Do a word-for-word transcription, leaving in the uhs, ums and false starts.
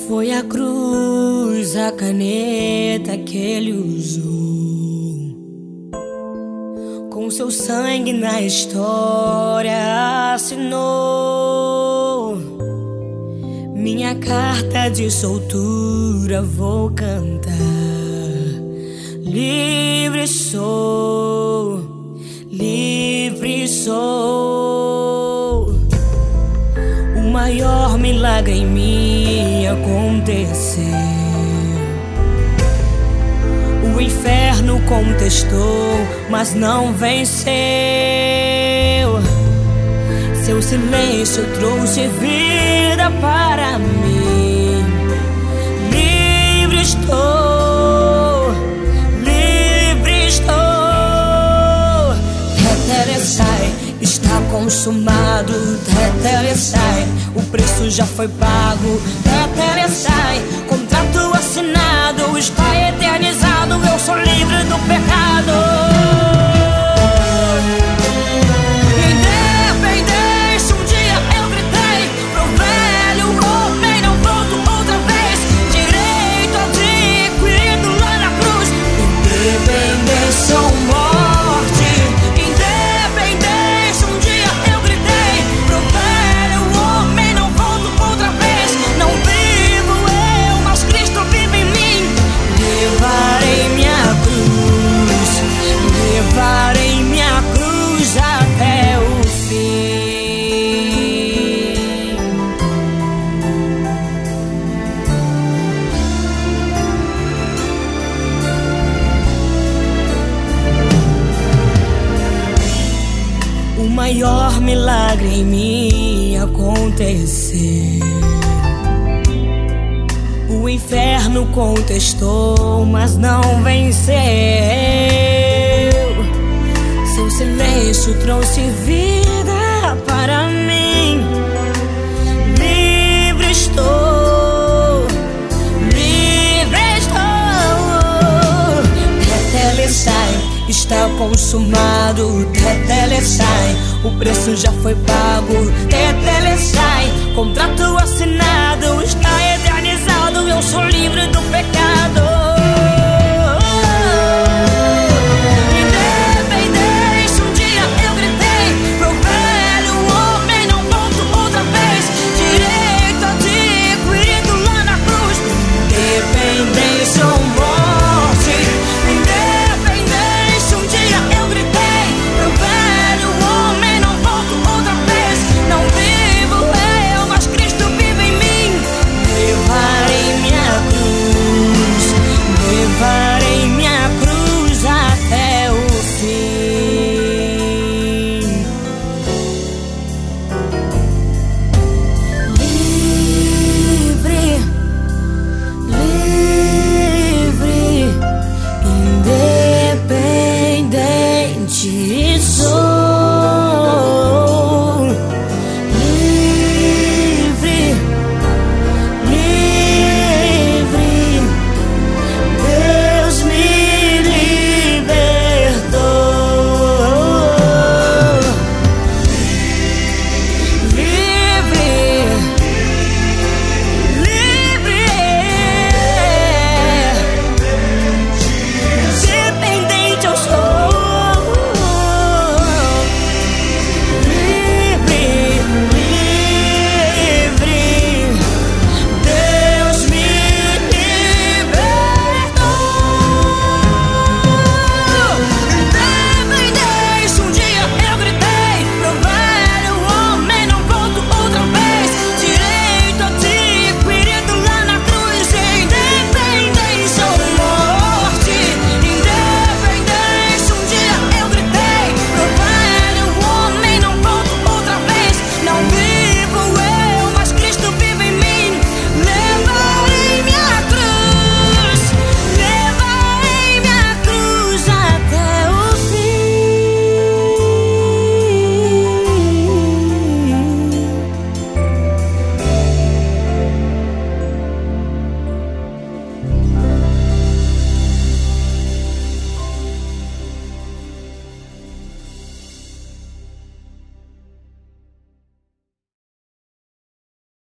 Foi a cruz, a caneta que ele usou, com seu sangue na história assinou. Minha carta de soltura vou cantar. Livre sou, livre sou. O maior milagre em mim aconteceu. O inferno contestou, mas não venceu. Seu silêncio trouxe vida para mim. Livre estou, livre estou. Tetelestai, está consumado. Tetelestai, o preço já foi pago. Tetelestai, contrato assinado, está eternizado. Eu sou livre do pecado. Independência, um dia eu gritei pro velho homem, não volto outra vez. Direito adquirido lá na cruz. Independência ou morte. Independência, um dia eu gritei pro velho homem, não volto outra vez. Não vivo eu, mas Cristo vive em mim. Levarei minha cruz, levarei minha cruz até o fim. O maior milagre em mim aconteceu. O inferno contestou, mas não venceu. Seu silêncio trouxe vida para mim. Livre estou, livre estou. Tetelestai, está consumado. Tetelestai, o preço já foi pago. Tetelestai, contrato assinado,